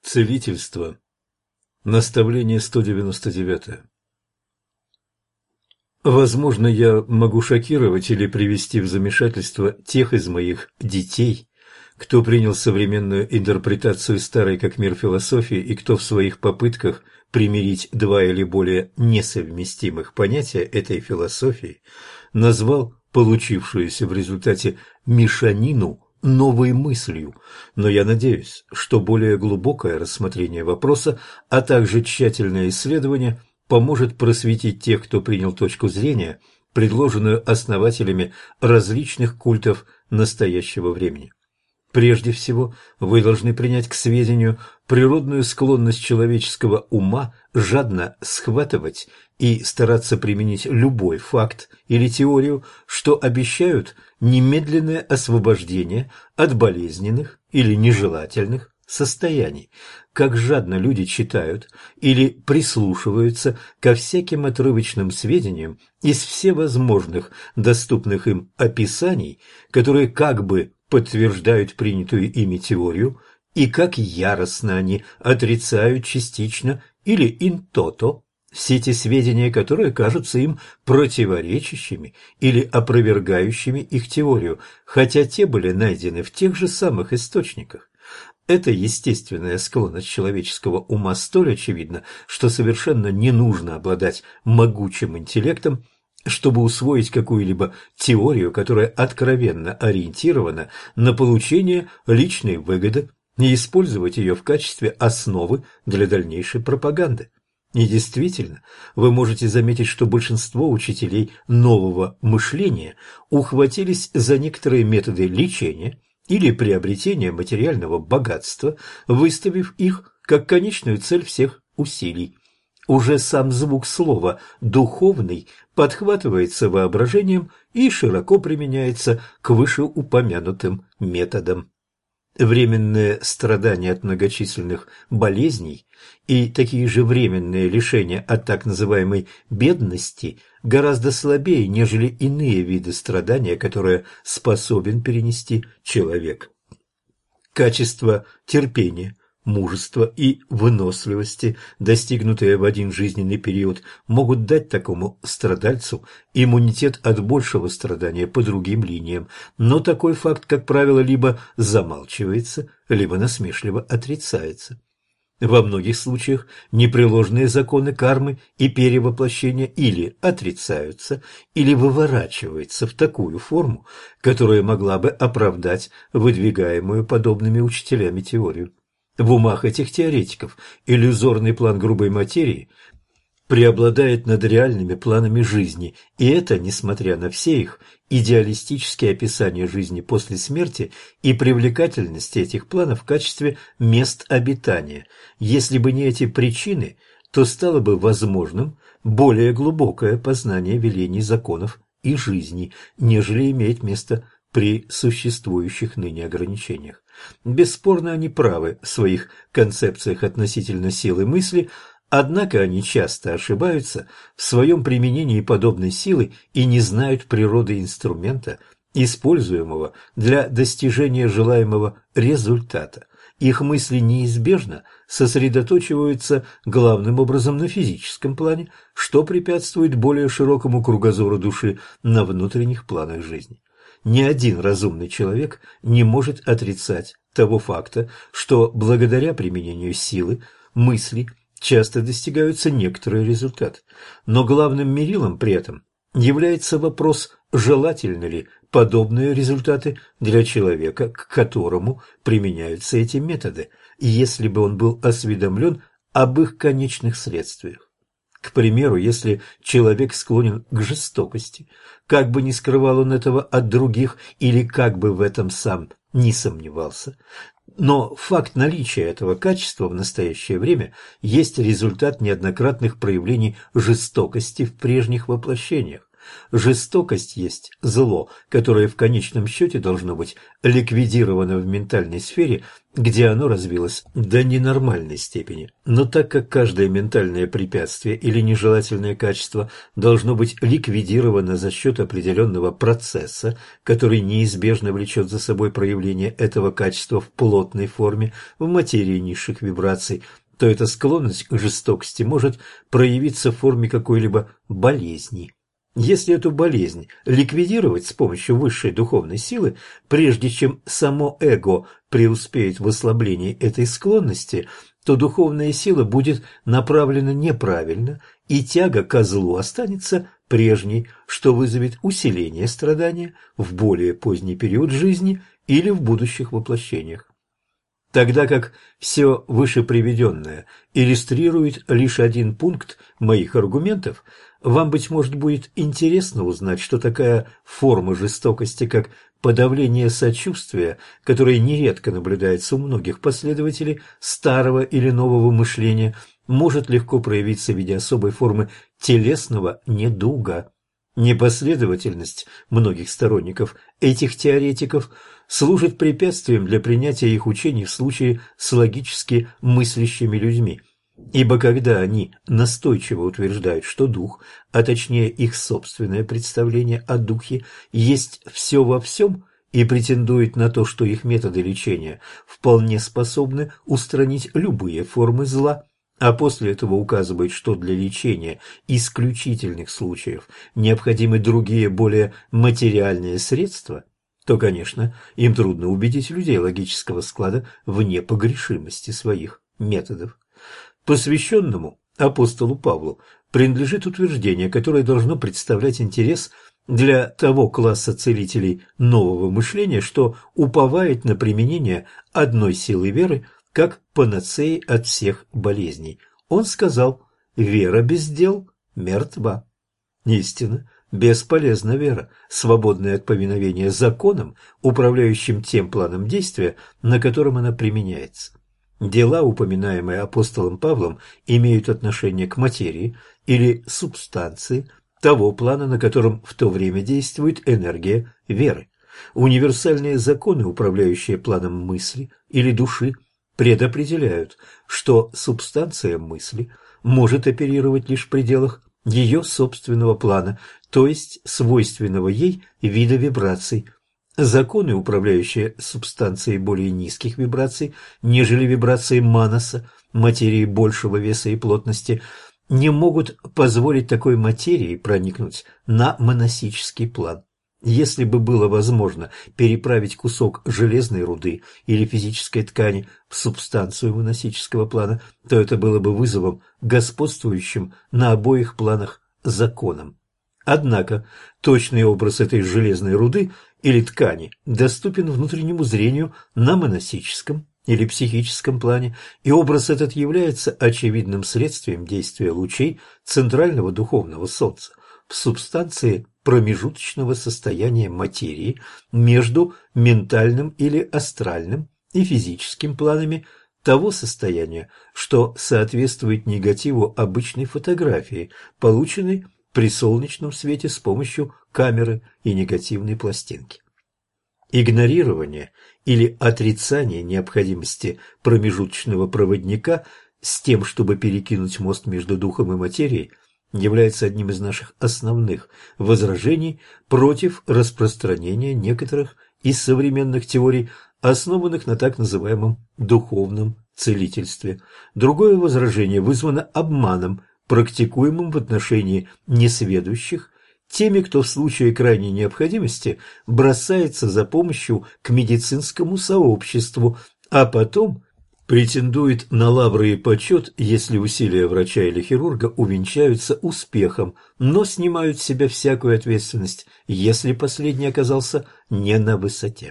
Целительство. Наставление 199. Возможно, я могу шокировать или привести в замешательство тех из моих детей, кто принял современную интерпретацию старой как мир философии и кто в своих попытках примирить два или более несовместимых понятия этой философии назвал получившуюся в результате мешанину новой мыслью, но я надеюсь, что более глубокое рассмотрение вопроса, а также тщательное исследование поможет просветить тех, кто принял точку зрения, предложенную основателями различных культов настоящего времени. Прежде всего, вы должны принять к сведению природную склонность человеческого ума жадно схватывать и стараться применить любой факт или теорию, что обещают немедленное освобождение от болезненных или нежелательных состояний. Как жадно люди читают или прислушиваются ко всяким отрывочным сведениям из всевозможных доступных им описаний, которые как бы подтверждают принятую ими теорию, и как яростно они отрицают частично или ин-тото все те сведения, которые кажутся им противоречащими или опровергающими их теорию, хотя те были найдены в тех же самых источниках. Эта естественная склонность человеческого ума столь очевидна, что совершенно не нужно обладать могучим интеллектом, чтобы усвоить какую-либо теорию, которая откровенно ориентирована на получение личной выгоды, и использовать ее в качестве основы для дальнейшей пропаганды. И действительно, вы можете заметить, что большинство учителей нового мышления ухватились за некоторые методы лечения или приобретения материального богатства, выставив их как конечную цель всех усилий. Уже сам звук слова «духовный» подхватывается воображением и широко применяется к вышеупомянутым методам. Временное страдание от многочисленных болезней и такие же временные лишения от так называемой бедности гораздо слабее, нежели иные виды страдания, которые способен перенести человек. Качество терпения, мужества и выносливости, достигнутые в один жизненный период, могут дать такому страдальцу иммунитет от большего страдания по другим линиям, но такой факт, как правило, либо замалчивается, либо насмешливо отрицается. Во многих случаях непреложные законы кармы и перевоплощения или отрицаются, или выворачиваются в такую форму, которая могла бы оправдать выдвигаемую подобными учителями теорию. В умах этих теоретиков иллюзорный план грубой материи преобладает над реальными планами жизни, и это несмотря на все их идеалистические описания жизни после смерти и привлекательность этих планов в качестве мест обитания. Если бы не эти причины, то стало бы возможным более глубокое познание велений законов и жизни, нежели имеет место при существующих ныне ограничениях. Бесспорно, они правы в своих концепциях относительно силы мысли, однако они часто ошибаются в своем применении подобной силы и не знают природы инструмента, используемого для достижения желаемого результата. Их мысли неизбежно сосредоточиваются главным образом на физическом плане, что препятствует более широкому кругозору души на внутренних планах жизни. Ни один разумный человек не может отрицать того факта, что благодаря применению силы, мысли часто достигаются некоторые результаты. Но главным мерилом при этом является вопрос, желательны ли подобные результаты для человека, к которому применяются эти методы, если бы он был осведомлен об их конечных следствиях. К примеру, если человек склонен к жестокости, как бы ни скрывал он этого от других или как бы в этом сам не сомневался, но факт наличия этого качества в настоящее время есть результат неоднократных проявлений жестокости в прежних воплощениях. Жестокость есть зло, которое в конечном счете должно быть ликвидировано в ментальной сфере, где оно развилось до ненормальной степени. Но так как каждое ментальное препятствие или нежелательное качество должно быть ликвидировано за счет определенного процесса, который неизбежно влечет за собой проявление этого качества в плотной форме, в материи низших вибраций, то эта склонность к жестокости может проявиться в форме какой-либо болезни. Если эту болезнь ликвидировать с помощью высшей духовной силы, прежде чем само эго преуспеет в ослаблении этой склонности, то духовная сила будет направлена неправильно, и тяга ко злу останется прежней, что вызовет усиление страдания в более поздний период жизни или в будущих воплощениях. Тогда как все вышеприведенное иллюстрирует лишь один пункт моих аргументов, вам, быть может, будет интересно узнать, что такая форма жестокости, как подавление сочувствия, которое нередко наблюдается у многих последователей старого или нового мышления, может легко проявиться в виде особой формы телесного недуга. Непоследовательность многих сторонников этих теоретиков служит препятствием для принятия их учений в случае с логически мыслящими людьми, ибо когда они настойчиво утверждают, что дух, а точнее их собственное представление о духе, есть все во всем, и претендуют на то, что их методы лечения вполне способны устранить любые формы зла, а после этого указывает, что для лечения исключительных случаев необходимы другие, более материальные средства, то, конечно, им трудно убедить людей логического склада в непогрешимости своих методов. Посвященному апостолу Павлу принадлежит утверждение, которое должно представлять интерес для того класса целителей нового мышления, что уповает на применение одной силы веры как панацеи от всех болезней. Он сказал: «Вера без дел мертва». Истина, бесполезна вера, свободная от повиновения законам, управляющим тем планом действия, на котором она применяется. Дела, упоминаемые апостолом Павлом, имеют отношение к материи или субстанции того плана, на котором в то время действует энергия веры. Универсальные законы, управляющие планом мысли или души, предопределяют, что субстанция мысли может оперировать лишь в пределах ее собственного плана, то есть свойственного ей вида вибраций. Законы, управляющие субстанцией более низких вибраций, нежели вибрации манаса, материи большего веса и плотности, не могут позволить такой материи проникнуть на монасический план. Если бы было возможно переправить кусок железной руды или физической ткани в субстанцию монасического плана, то это было бы вызовом господствующим на обоих планах законам. Однако точный образ этой железной руды или ткани доступен внутреннему зрению на монасическом или психическом плане, и образ этот является очевидным следствием действия лучей центрального духовного солнца в субстанции промежуточного состояния материи между ментальным или астральным и физическим планами, того состояния, что соответствует негативу обычной фотографии, полученной при солнечном свете с помощью камеры и негативной пластинки. Игнорирование или отрицание необходимости промежуточного проводника с тем, чтобы перекинуть мост между духом и материей, является одним из наших основных возражений против распространения некоторых из современных теорий, основанных на так называемом духовном целительстве. Другое возражение вызвано обманом, практикуемым в отношении несведущих, теми, кто в случае крайней необходимости бросается за помощью к медицинскому сообществу, а потом претендует на лавры и почет, если усилия врача или хирурга увенчаются успехом, но снимают с себя всякую ответственность, если последний оказался не на высоте.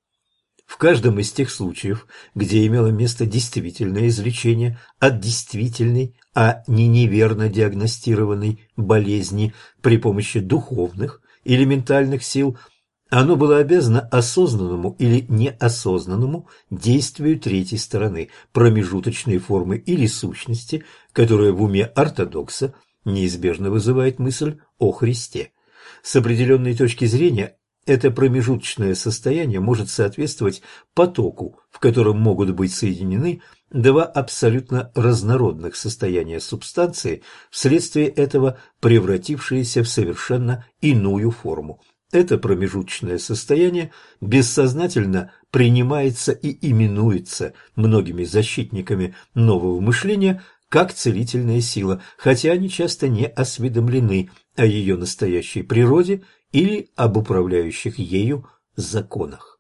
В каждом из тех случаев, где имело место действительное излечение от действительной, а не неверно диагностированной болезни при помощи духовных или ментальных сил, оно было обязано осознанному или неосознанному действию третьей стороны, промежуточной формы или сущности, которая в уме ортодокса неизбежно вызывает мысль о Христе. С определенной точки зрения, это промежуточное состояние может соответствовать потоку, в котором могут быть соединены два абсолютно разнородных состояния субстанции, вследствие этого превратившиеся в совершенно иную форму. Это промежуточное состояние бессознательно принимается и именуется многими защитниками нового мышления как целительная сила, хотя они часто не осведомлены о ее настоящей природе или об управляющих ею законах.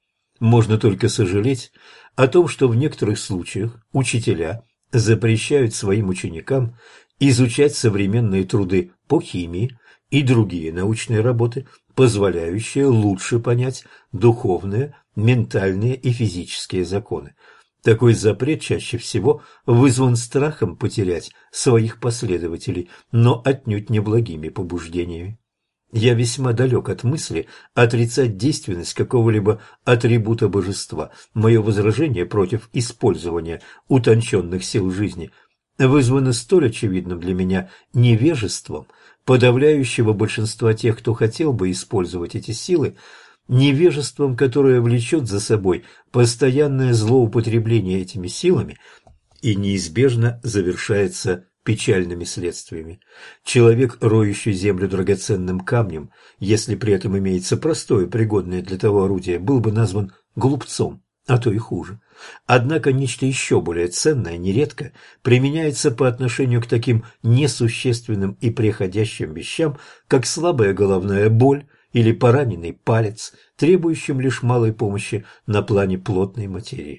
Можно только сожалеть о том, что в некоторых случаях учителя запрещают своим ученикам изучать современные труды по химии и другие научные работы, позволяющие лучше понять духовные, ментальные и физические законы. Такой запрет чаще всего вызван страхом потерять своих последователей, но отнюдь не благими побуждениями. Я весьма далек от мысли отрицать действенность какого-либо атрибута божества. Мое возражение против использования утонченных сил жизни вызвано столь очевидным для меня невежеством подавляющего большинства тех, кто хотел бы использовать эти силы, невежеством, которое влечет за собой постоянное злоупотребление этими силами и неизбежно завершается печальными следствиями. Человек, роющий землю драгоценным камнем, если при этом имеется простое, пригодное для того орудие, был бы назван глупцом, а то и хуже. Однако нечто еще более ценное нередко применяется по отношению к таким несущественным и преходящим вещам, как слабая головная боль или пораненный палец, требующим лишь малой помощи на плане плотной материи.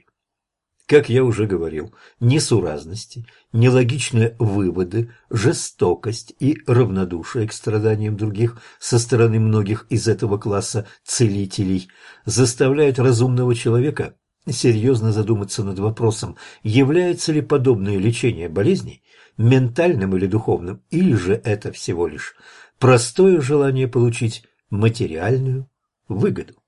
Как я уже говорил, несуразности, нелогичные выводы, жестокость и равнодушие к страданиям других со стороны многих из этого класса целителей заставляют разумного человека серьезно задуматься над вопросом, является ли подобное лечение болезней ментальным или духовным, или же это всего лишь простое желание получить материальную выгоду.